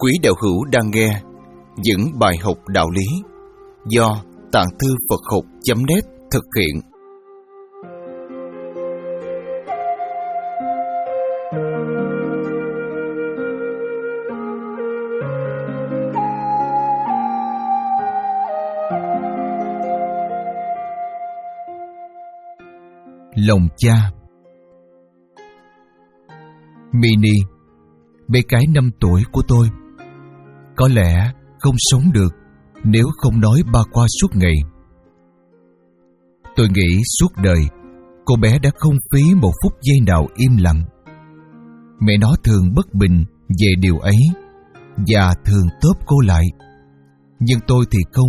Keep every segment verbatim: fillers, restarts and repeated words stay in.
Quý đạo hữu đang nghe những bài học đạo lý do Tạng Thư Phật Học chấm net thực hiện. Lòng cha. Mini, bé gái năm tuổi của tôi, có lẽ không sống được nếu không nói ba qua suốt ngày. Tôi nghĩ suốt đời cô bé đã không phí một phút giây nào im lặng. Mẹ nó thường bất bình về điều ấy và thường tóm cô lại, nhưng tôi thì không.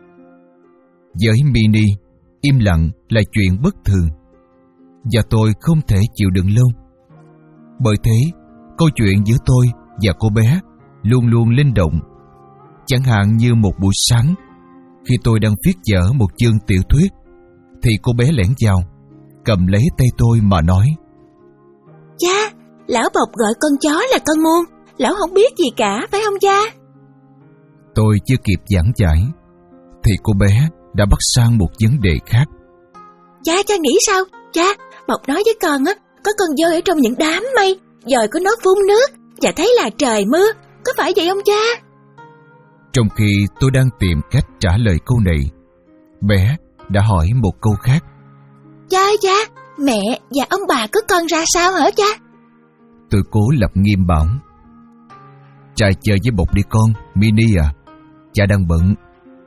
Với Mini, im lặng là chuyện bất thường, và tôi không thể chịu đựng lâu. Bởi thế, câu chuyện giữa tôi và cô bé luôn luôn linh động. Chẳng hạn như một buổi sáng, khi tôi đang viết dở một chương tiểu thuyết, thì cô bé lẻn vào, cầm lấy tay tôi mà nói: "Cha, lão Bộc gọi con chó là con muôn, lão không biết gì cả, phải không cha?" Tôi chưa kịp giảng giải, thì cô bé đã bắt sang một vấn đề khác. "Cha, cha nghĩ sao? Cha, Bộc nói với con á, có con dơi ở trong những đám mây, dời của nó phun nước và thấy là trời mưa, có phải vậy không cha?" Trong khi tôi đang tìm cách trả lời câu này, bé đã hỏi một câu khác. "Cha ơi cha, mẹ và ông bà của con ra sao hả cha?" Tôi cố lập nghiêm bảo: "Trai chơi với Bộc đi con, Mini à, cha đang bận."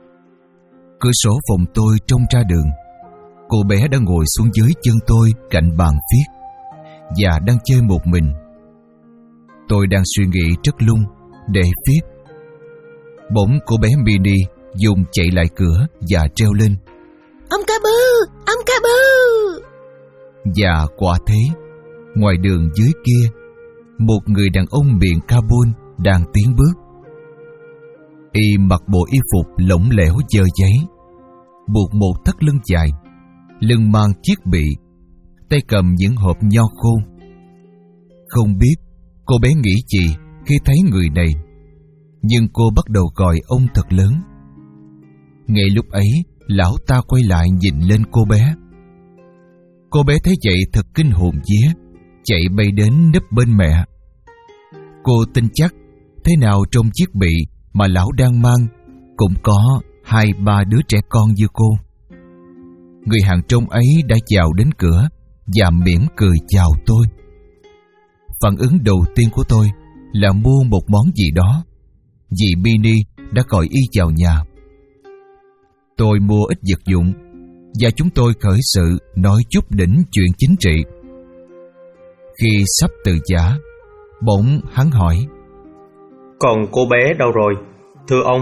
Cửa sổ phòng tôi trông ra đường. Cô bé đã ngồi xuống dưới chân tôi cạnh bàn viết và đang chơi một mình. Tôi đang suy nghĩ rất lung để viết. Bỗng cô bé Mini dùng chạy lại cửa và treo lên: "Ông Ca Bư, ông Ca Bư!" Và quả thế, ngoài đường dưới kia, một người đàn ông miệng Kabul đang tiến bước. Y mặc bộ y phục lỏng lẻo dơ giấy, buộc một thắt lưng dài, lưng mang chiếc bị, tay cầm những hộp nho khô. Không biết cô bé nghĩ gì khi thấy người này, nhưng cô bắt đầu gọi ông thật lớn. Ngay lúc ấy, lão ta quay lại nhìn lên cô bé. Cô bé thấy vậy thật kinh hồn vía, chạy bay đến nấp bên mẹ. Cô tin chắc thế nào trong chiếc bị mà lão đang mang cũng có hai ba đứa trẻ con như cô. Người hàng trông ấy đã vào đến cửa và mỉm cười chào tôi. Phản ứng đầu tiên của tôi là mua một món gì đó, vì Mini đã gọi y vào nhà. Tôi mua ít vật dụng và chúng tôi khởi sự nói chút đỉnh chuyện chính trị. Khi sắp từ giã, bỗng hắn hỏi: "Còn cô bé đâu rồi, thưa ông?"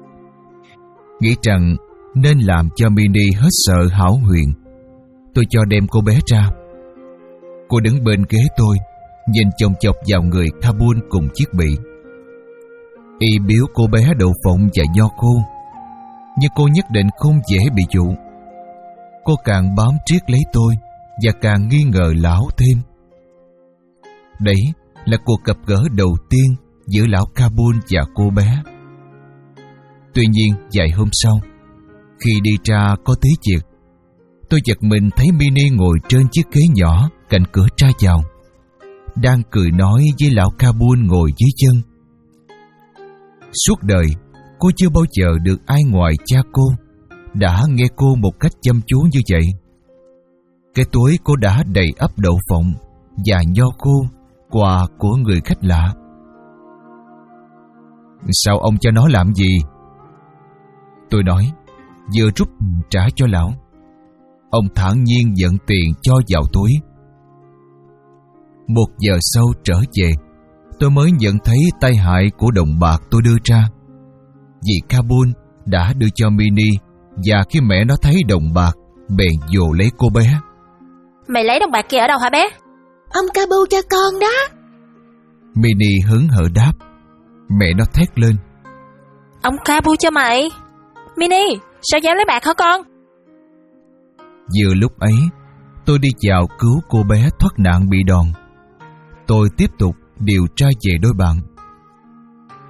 Nghĩ rằng nên làm cho Mini hết sợ hão huyền, tôi cho đem cô bé ra. Cô đứng bên ghế tôi, nhìn chồng chọc vào người Kabul cùng chiếc bị. Y biếu cô bé đậu phộng và nho khô, nhưng cô nhất định không dễ bị dụ. Cô càng bám triết lấy tôi và càng nghi ngờ lão thêm. Đấy là cuộc gặp gỡ đầu tiên giữa lão Kabul và cô bé. Tuy nhiên vài hôm sau, khi đi ra có tí việc, tôi giật mình thấy Mini ngồi trên chiếc ghế nhỏ cạnh cửa ra vào, đang cười nói với lão Kabul ngồi dưới chân. Suốt đời, cô chưa bao giờ được ai ngoài cha cô đã nghe cô một cách chăm chú như vậy. Cái túi cô đã đầy ắp đậu phộng và nho khô, quà của người khách lạ. "Sao ông cho nó làm gì?" Tôi nói, vừa rút trả cho lão. Ông thản nhiên dẫn tiền cho vào túi. Một giờ sau trở về, tôi mới nhận thấy tai hại của đồng bạc tôi đưa ra. Vì Kabul đã đưa cho Mini, và khi mẹ nó thấy đồng bạc, bèn vồ lấy cô bé. "Mày lấy đồng bạc kia ở đâu hả bé?" "Ông Ca Bưu cho con đó." Mini hớn hở đáp. Mẹ nó thét lên: "Ông Ca Bưu cho mày? Mini, sao dám lấy bạc hả con?" Vừa lúc ấy, tôi đi vào cứu cô bé thoát nạn bị đòn. Tôi tiếp tục điều tra về đôi bạn.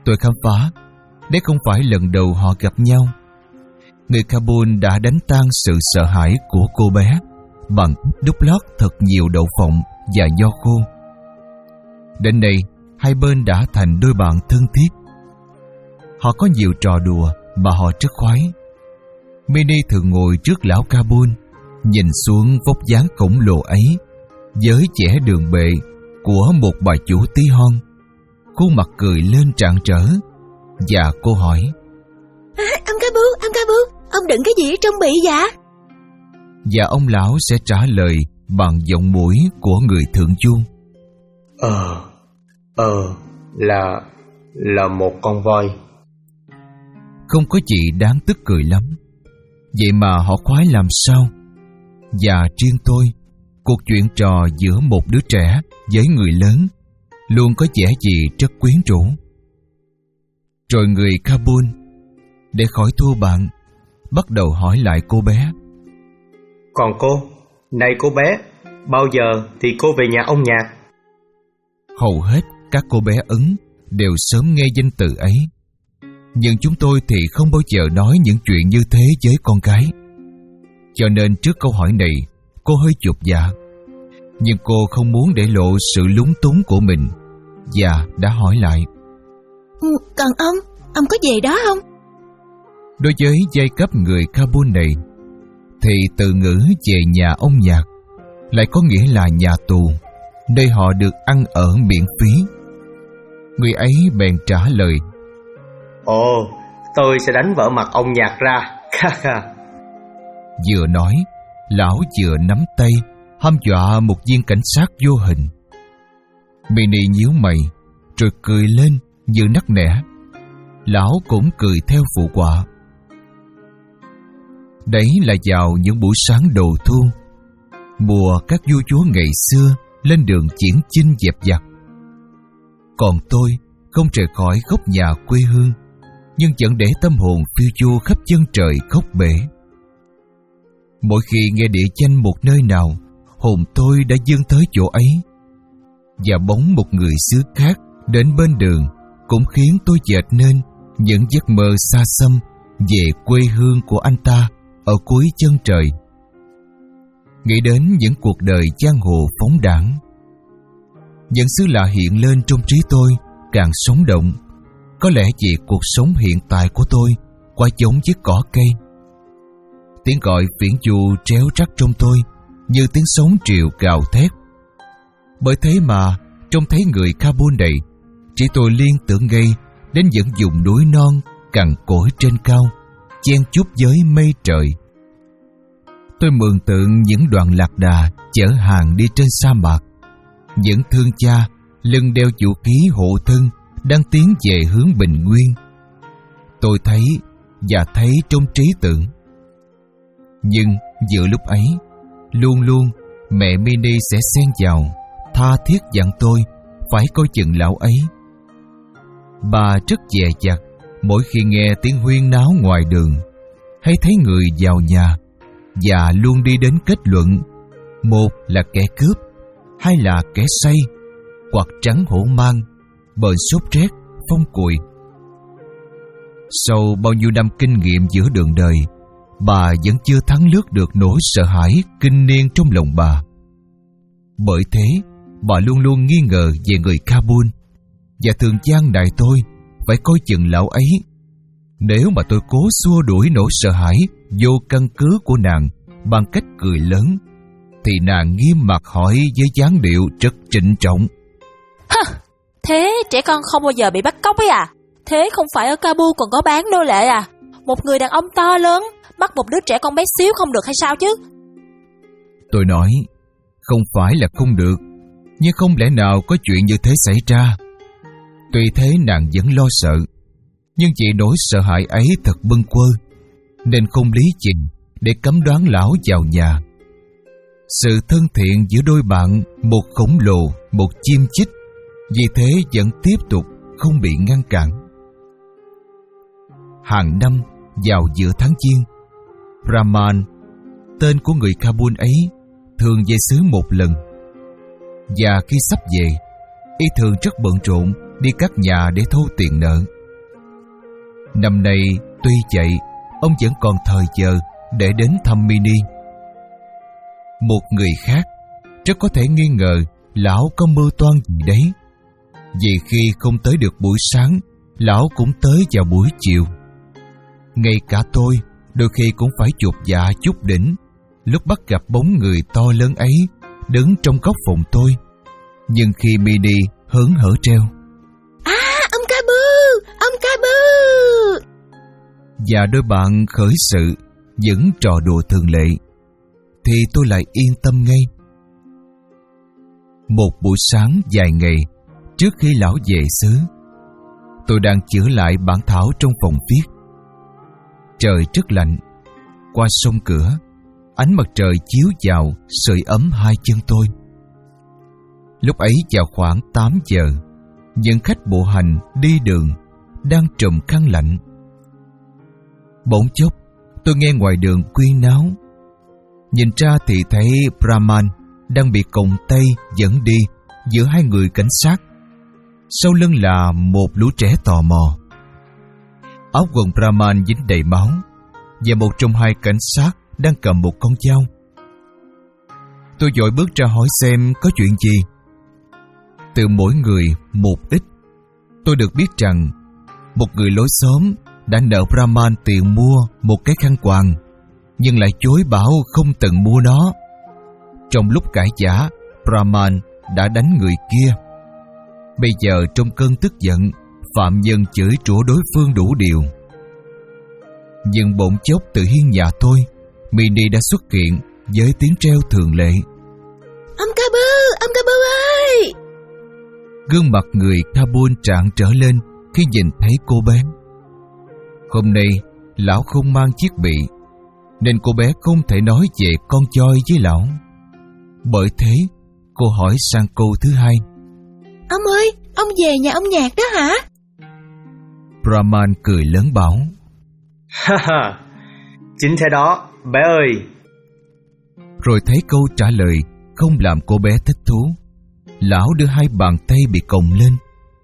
Tôi khám phá, đấy không phải lần đầu họ gặp nhau. Người Kabul đã đánh tan sự sợ hãi của cô bé bằng đút lót thật nhiều đậu phộng và nho khô. Đến nay, hai bên đã thành đôi bạn thân thiết. Họ có nhiều trò đùa mà họ rất khoái. Mini thường ngồi trước lão Kabul, nhìn xuống vóc dáng khổng lồ ấy với vẻ đường bệ của một bà chủ tí hon. Khuôn mặt cười lên rạng rỡ, và cô hỏi: à, Ông Kabul, ông Kabul, ông đựng cái gì ở trong bị dạ? Và ông lão sẽ trả lời bằng giọng mũi của người thượng du: Ờ, ờ, là, là một con voi. Không có gì đáng tức cười lắm, vậy mà họ khoái làm sao. Và riêng tôi, cuộc chuyện trò giữa một đứa trẻ với người lớn luôn có vẻ gì rất quyến rũ. Rồi người Kabul, để khỏi thua bạn, bắt đầu hỏi lại cô bé: Còn cô, này cô bé, bao giờ thì cô về nhà ông Nhạc? Hầu hết các cô bé Ấn đều sớm nghe danh từ ấy, nhưng chúng tôi thì không bao giờ nói những chuyện như thế với con cái. Cho nên trước câu hỏi này, cô hơi chột dạ. Nhưng cô không muốn để lộ sự lúng túng của mình, và đã hỏi lại: ừ, Còn ông, ông có về đó không? Đối với giai cấp người Kabul này, thì từ ngữ về nhà ông Nhạc lại có nghĩa là nhà tù, nơi họ được ăn ở miễn phí. Người ấy bèn trả lời: Ồ, tôi sẽ đánh vỡ mặt ông Nhạc ra. Vừa nói, lão vừa nắm tay hăm dọa một viên cảnh sát vô hình. Mini nhíu mày rồi cười lên như nắc nẻ. Lão cũng cười theo phụ họa. Đấy là vào những buổi sáng đầu thu, mùa các vua chúa ngày xưa lên đường chiến chinh dẹp giặc. Còn tôi không rời khỏi góc nhà quê hương, nhưng vẫn để tâm hồn phiêu du khắp chân trời góc bể. Mỗi khi nghe địa danh một nơi nào, hồn tôi đã dâng tới chỗ ấy, và bóng một người xứ khác đến bên đường cũng khiến tôi dệt nên những giấc mơ xa xăm về quê hương của anh ta ở cuối chân trời. Nghĩ đến những cuộc đời giang hồ phóng đãng, những xứ lạ hiện lên trong trí tôi càng sống động. Có lẽ vì cuộc sống hiện tại của tôi quá giống với cỏ cây. Tiếng gọi viễn du tréo rắt trong tôi như tiếng sóng triều gào thét. Bởi thế mà trông thấy người Kabul này, chỉ tôi liên tưởng ngay đến những vùng núi non cằn cỗi trên cao, chen chúc với mây trời. Tôi mường tượng những đoàn lạc đà chở hàng đi trên sa mạc, những thương cha lưng đeo vũ khí hộ thân đang tiến về hướng bình nguyên. Tôi thấy và thấy trong trí tưởng. Nhưng giữa lúc ấy, luôn luôn mẹ Mini sẽ xen vào, tha thiết dặn tôi phải coi chừng lão ấy. Bà rất dè dặt mỗi khi nghe tiếng huyên náo ngoài đường, hay thấy người vào nhà, và luôn đi đến kết luận một là kẻ cướp, hai là kẻ say, hoặc trắng hổ mang, bờn sốt rét, phong cùi. Sau bao nhiêu năm kinh nghiệm giữa đường đời, bà vẫn chưa thắng lướt được nỗi sợ hãi kinh niên trong lòng bà. Bởi thế, bà luôn luôn nghi ngờ về người Kabul, và thường gian đại tôi phải coi chừng lão ấy. Nếu mà tôi cố xua đuổi nỗi sợ hãi vô căn cứ của nàng bằng cách cười lớn, thì nàng nghiêm mặt hỏi với dáng điệu rất trịnh trọng: Hả? Thế trẻ con không bao giờ bị bắt cóc ấy à? Thế không phải ở Kabul còn có bán nô lệ à? Một người đàn ông to lớn bắt một đứa trẻ con bé xíu không được hay sao chứ? Tôi nói, không phải là không được, nhưng không lẽ nào có chuyện như thế xảy ra. Tuy thế nàng vẫn lo sợ, nhưng vì nỗi sợ hãi ấy thật bâng quơ, nên không lý trình để cấm đoán lão vào nhà. Sự thân thiện giữa đôi bạn, một khổng lồ, một chim chích, vì thế vẫn tiếp tục không bị ngăn cản. Hàng năm vào giữa tháng Giêng, Rahman, tên của người Kabul ấy, thường về xứ một lần. Và khi sắp về, y thường rất bận rộn đi các nhà để thu tiền nợ. Năm nay tuy vậy, ông vẫn còn thời giờ để đến thăm Mini. Một người khác rất có thể nghi ngờ lão có mưu toan gì đấy, vì khi không tới được buổi sáng, lão cũng tới vào buổi chiều. Ngay cả tôi đôi khi cũng phải chột dạ chút đỉnh lúc bắt gặp bóng người to lớn ấy đứng trong góc phòng tôi. Nhưng khi Mini hớn hở treo À, ông Ca Bưu, ông Ca Bưu, và đôi bạn khởi sự những trò đùa thường lệ, thì tôi lại yên tâm ngay. Một buổi sáng dài ngày trước khi lão về xứ, tôi đang chữa lại bản thảo trong phòng viết. Trời rất lạnh. Qua sông cửa, ánh mặt trời chiếu vào sưởi ấm hai chân tôi. Lúc ấy vào khoảng tám giờ, những khách bộ hành đi đường đang trùm khăn lạnh. Bỗng chốc, tôi nghe ngoài đường quyên náo. Nhìn ra thì thấy Brahman đang bị còng tay dẫn đi giữa hai người cảnh sát. Sau lưng là một lũ trẻ tò mò. Áo quần Brahman dính đầy máu, và một trong hai cảnh sát đang cầm một con dao. Tôi vội bước ra hỏi xem có chuyện gì. Từ mỗi người một ít, tôi được biết rằng một người lối xóm đã nợ Brahman tiền mua một cái khăn quàng, nhưng lại chối bảo không từng mua nó. Trong lúc cãi vã, Brahman đã đánh người kia. Bây giờ trong cơn tức giận, phạm nhân chửi rủa đối phương đủ điều. Nhưng bỗng chốc từ hiên nhà tôi, Mini đã xuất hiện với tiếng reo thường lệ. Ông Ca Bưu, ông Ca Bưu ơi! Gương mặt người Kabul rạng trở lên khi nhìn thấy cô bé. Hôm nay lão không mang chiếc bị, nên cô bé không thể nói về con choi với lão. Bởi thế cô hỏi sang câu thứ hai. Ông ơi, ông về nhà ông Nhạc đó hả? Brahman cười lớn bảo. Ha ha, chính thế đó, bé ơi. Rồi thấy câu trả lời không làm cô bé thích thú. Lão đưa hai bàn tay bị còng lên.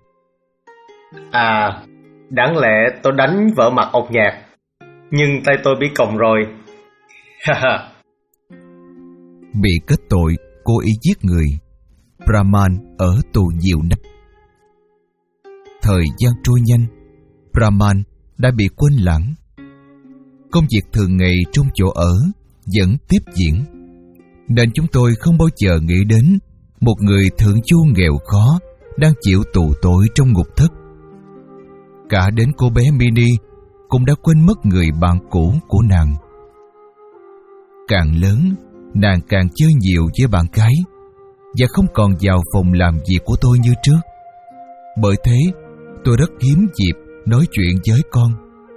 À, đáng lẽ tôi đánh vỡ mặt ông Nhạc, nhưng tay tôi bị còng rồi. Ha ha. Bị kết tội cố ý giết người, Brahman ở tù nhiều năm. Thời gian trôi nhanh, Brahman đã bị quên lãng. Công việc thường ngày trong chỗ ở vẫn tiếp diễn, nên chúng tôi không bao giờ nghĩ đến một người thượng chu nghèo khó đang chịu tù tội trong ngục thất. Cả đến cô bé Mini cũng đã quên mất người bạn cũ của nàng. Càng lớn, nàng càng chơi nhiều với bạn gái và không còn vào phòng làm việc của tôi như trước. Bởi thế, tôi rất hiếm dịp nói chuyện với con.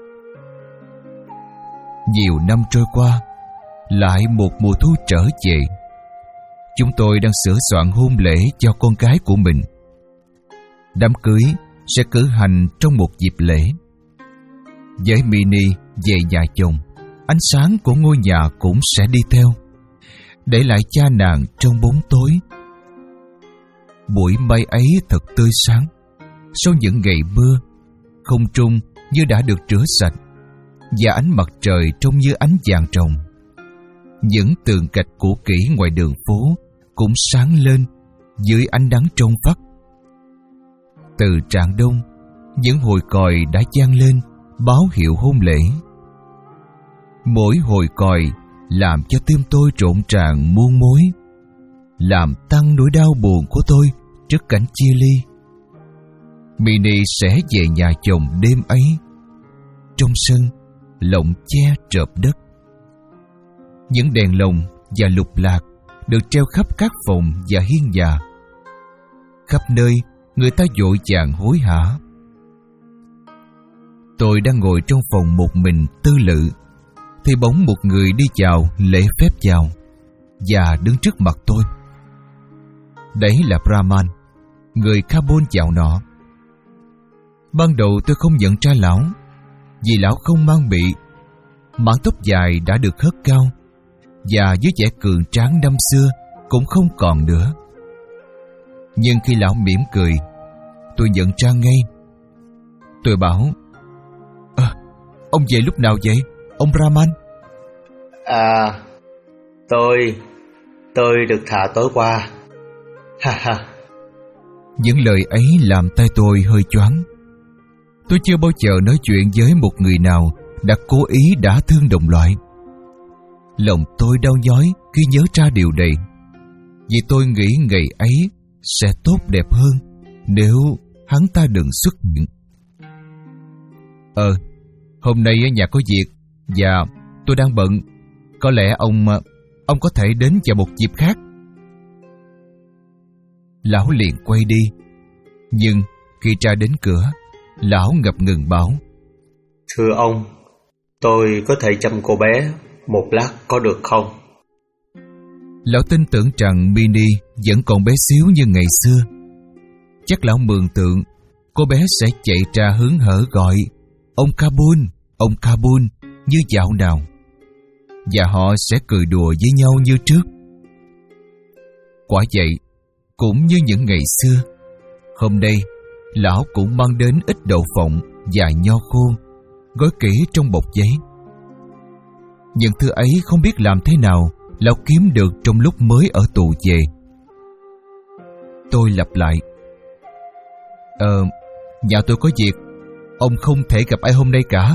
Nhiều năm trôi qua, lại một mùa thu trở về. Chúng tôi đang sửa soạn hôn lễ cho con gái của mình. Đám cưới sẽ cử hành trong một dịp lễ. Với Mini về nhà chồng, ánh sáng của ngôi nhà cũng sẽ đi theo, để lại cha nàng trong bóng tối. Buổi mây ấy thật tươi sáng. Sau những ngày mưa, không trung như đã được rửa sạch, và ánh mặt trời trông như ánh vàng ròng. Những tường gạch cũ kỹ ngoài đường phố cũng sáng lên dưới ánh nắng trong vắt. Từ rạng đông, những hồi còi đã vang lên báo hiệu hôn lễ. Mỗi hồi còi làm cho tim tôi rộn ràng muôn mối, làm tăng nỗi đau buồn của tôi trước cảnh chia ly. Mini sẽ về nhà chồng đêm ấy. Trong sân, lộng che trợp đất. Những đèn lồng và lục lạc được treo khắp các phòng và hiên nhà. Khắp nơi, người ta vội vàng hối hả. Tôi đang ngồi trong phòng một mình tư lự, thì bỗng một người đi vào lễ phép vào và đứng trước mặt tôi. Đấy là Brahman, người Kabul dạo nọ. Ban đầu tôi không nhận ra lão, vì lão không mang bị. Mảng tóc dài đã được hớt cao, và với vẻ cường tráng năm xưa cũng không còn nữa. Nhưng khi lão mỉm cười, tôi nhận ra ngay. Tôi bảo: à, ông về lúc nào vậy, ông Brahman? À, tôi, tôi được thả tối qua. Ha ha. Những lời ấy làm tay tôi hơi choáng. Tôi chưa bao giờ nói chuyện với một người nào đã cố ý đả thương đồng loại. Lòng tôi đau nhói khi nhớ ra điều này, vì tôi nghĩ ngày ấy sẽ tốt đẹp hơn nếu hắn ta đừng xuất hiện. Ờ, hôm nay ở nhà có việc và tôi đang bận. Có lẽ ông ông có thể đến vào một dịp khác. Lão liền quay đi. Nhưng khi ra đến cửa, lão ngập ngừng bảo: Thưa ông, tôi có thể chăm cô bé một lát có được không? Lão tin tưởng rằng Mini vẫn còn bé xíu như ngày xưa. Chắc lão mường tượng cô bé sẽ chạy ra hớn hở gọi: Ông Kabul, ông Kabul như dạo nào, và họ sẽ cười đùa với nhau như trước. Quả vậy, cũng như những ngày xưa, hôm nay lão cũng mang đến ít đậu phộng và nho khô, gói kỹ trong bọc giấy. Những thứ ấy không biết làm thế nào lão kiếm được trong lúc mới ở tù về. Tôi lặp lại: Ờ, nhà tôi có việc, ông không thể gặp ai hôm nay cả.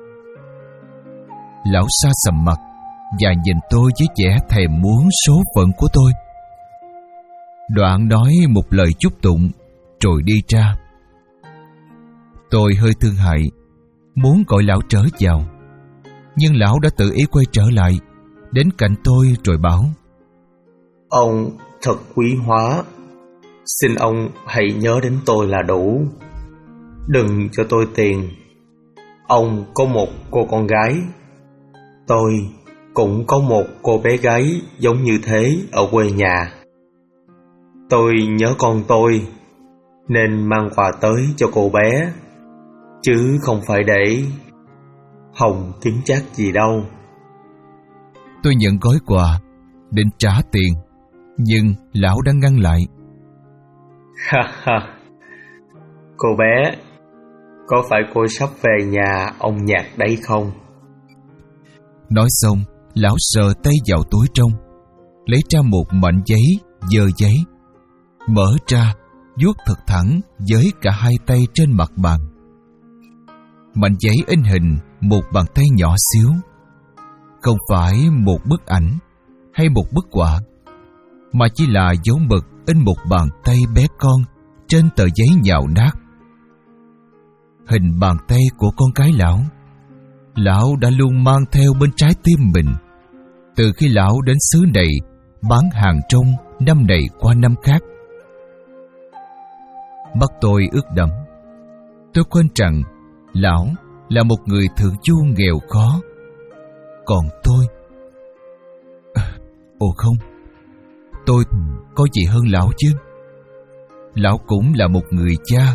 Lão sa sầm mặt và nhìn tôi với vẻ thèm muốn số phận của tôi. Đoạn nói một lời chúc tụng rồi đi ra. Tôi hơi thương hại, muốn gọi lão trở vào, nhưng lão đã tự ý quay trở lại, đến cạnh tôi rồi bảo: Ông thật quý hóa, xin ông hãy nhớ đến tôi là đủ. Đừng cho tôi tiền. Ông có một cô con gái, tôi cũng có một cô bé gái giống như thế ở quê nhà. Tôi nhớ con tôi nên mang quà tới cho cô bé, chứ không phải để hồng kiếm chác gì đâu. Tôi nhận gói quà, định trả tiền, nhưng lão đã ngăn lại. Ha ha, cô bé, có phải cô sắp về nhà ông Nhạc đấy không? Nói xong, lão sờ tay vào túi trong, lấy ra một mảnh giấy, dơ giấy, mở ra, vuốt thật thẳng với cả hai tay trên mặt bàn. Mảnh giấy in hình một bàn tay nhỏ xíu, không phải một bức ảnh hay một bức họa, mà chỉ là dấu mực in một bàn tay bé con trên tờ giấy nhào nát. Hình bàn tay của con cái lão, lão đã luôn mang theo bên trái tim mình từ khi lão đến xứ này bán hàng trong năm này qua năm khác. Mắt tôi ướt đẫm. Tôi quên rằng lão là một người thượng du nghèo khó, còn tôi... Ồ không, tôi có gì hơn lão chứ. Lão cũng là một người cha.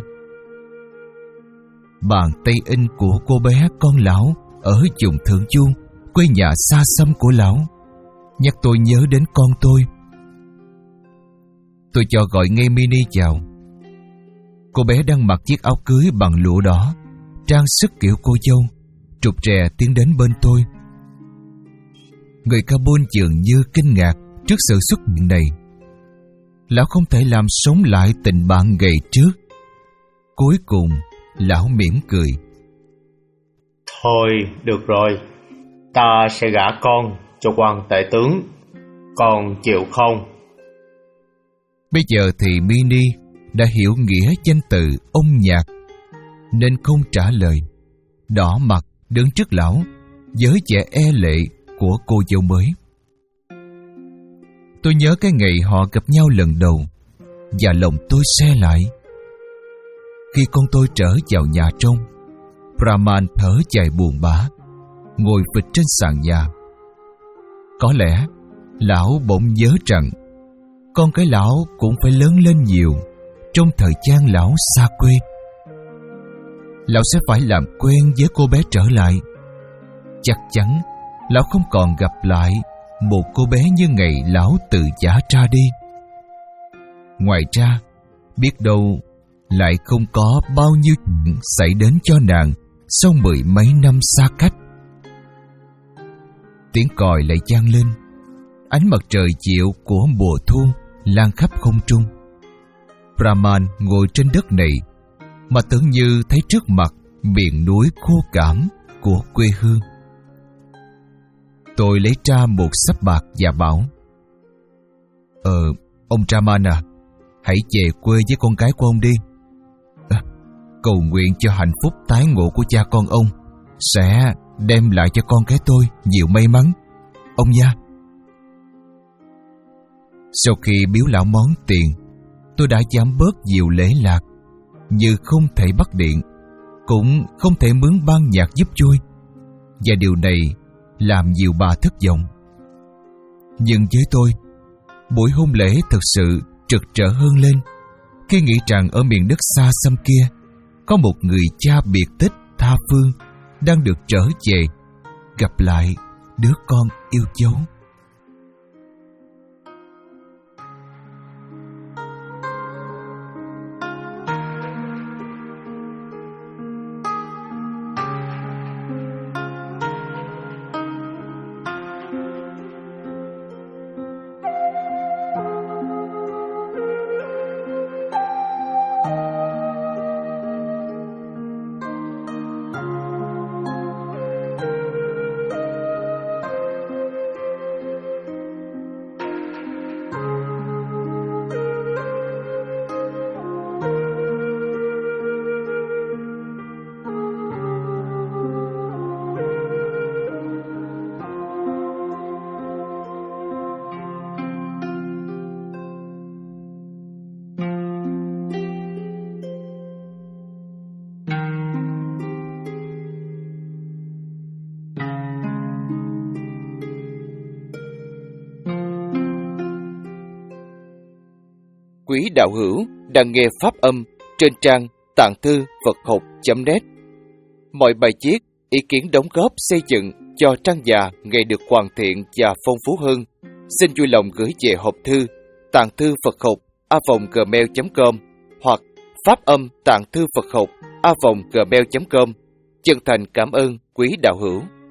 Bàn tay in của cô bé con lão ở vùng thượng du, quê nhà xa xăm của lão, nhắc tôi nhớ đến con tôi. Tôi cho gọi ngay Mini vào. Cô bé đang mặc chiếc áo cưới bằng lụa đỏ, trang sức kiểu cô dâu, trục rè tiến đến bên tôi. Người Kabul dường như kinh ngạc trước sự xuất hiện này. Lão không thể làm sống lại tình bạn ngày trước. Cuối cùng, lão mỉm cười. Thôi, được rồi, ta sẽ gả con cho quan tể tướng. Con chịu không? Bây giờ thì Mini đã hiểu nghĩa danh từ ông Nhạc, nên không trả lời, đỏ mặt đứng trước lão với vẻ e lệ của cô dâu mới. Tôi nhớ cái ngày họ gặp nhau lần đầu, và lòng tôi se lại. Khi con tôi trở vào nhà trong, Brahman thở dài buồn bã, ngồi phịch trên sàn nhà. Có lẽ lão bỗng nhớ rằng con cái lão cũng phải lớn lên nhiều trong thời gian lão xa quê. Lão sẽ phải làm quen với cô bé trở lại. Chắc chắn lão không còn gặp lại một cô bé như ngày lão tự giả ra đi. Ngoài ra, biết đâu lại không có bao nhiêu chuyện xảy đến cho nàng sau mười mấy năm xa cách. Tiếng còi lại vang lên. Ánh mặt trời chiều của mùa thu lan khắp không trung. Brahman ngồi trên đất này mà tưởng như thấy trước mặt miền núi khô cảm của quê hương. Tôi lấy ra một sắp bạc và bảo: Ờ, ông Brahman à, hãy về quê với con cái của ông đi. À, cầu nguyện cho hạnh phúc tái ngộ của cha con ông sẽ đem lại cho con cái tôi nhiều may mắn, ông nha. Sau khi biếu lão món tiền, tôi đã giảm bớt nhiều lễ lạc, như không thể bắt điện, cũng không thể mướn ban nhạc giúp vui, và điều này làm nhiều bà thất vọng. Nhưng với tôi, buổi hôn lễ thật sự rực rỡ hơn lên khi nghĩ rằng ở miền đất xa xăm kia có một người cha biệt tích tha phương đang được trở về, gặp lại đứa con yêu dấu. Quý đạo hữu đang nghe pháp âm trên trang tạng thư Phật học chấm net. Mọi bài viết, ý kiến đóng góp xây dựng cho trang già ngày được hoàn thiện và phong phú hơn, xin vui lòng gửi về hộp thư tạng thư Phật học a vòng gmail chấm com hoặc pháp âm tạng thư Phật học a vòng gmail chấm com. Chân thành cảm ơn quý đạo hữu.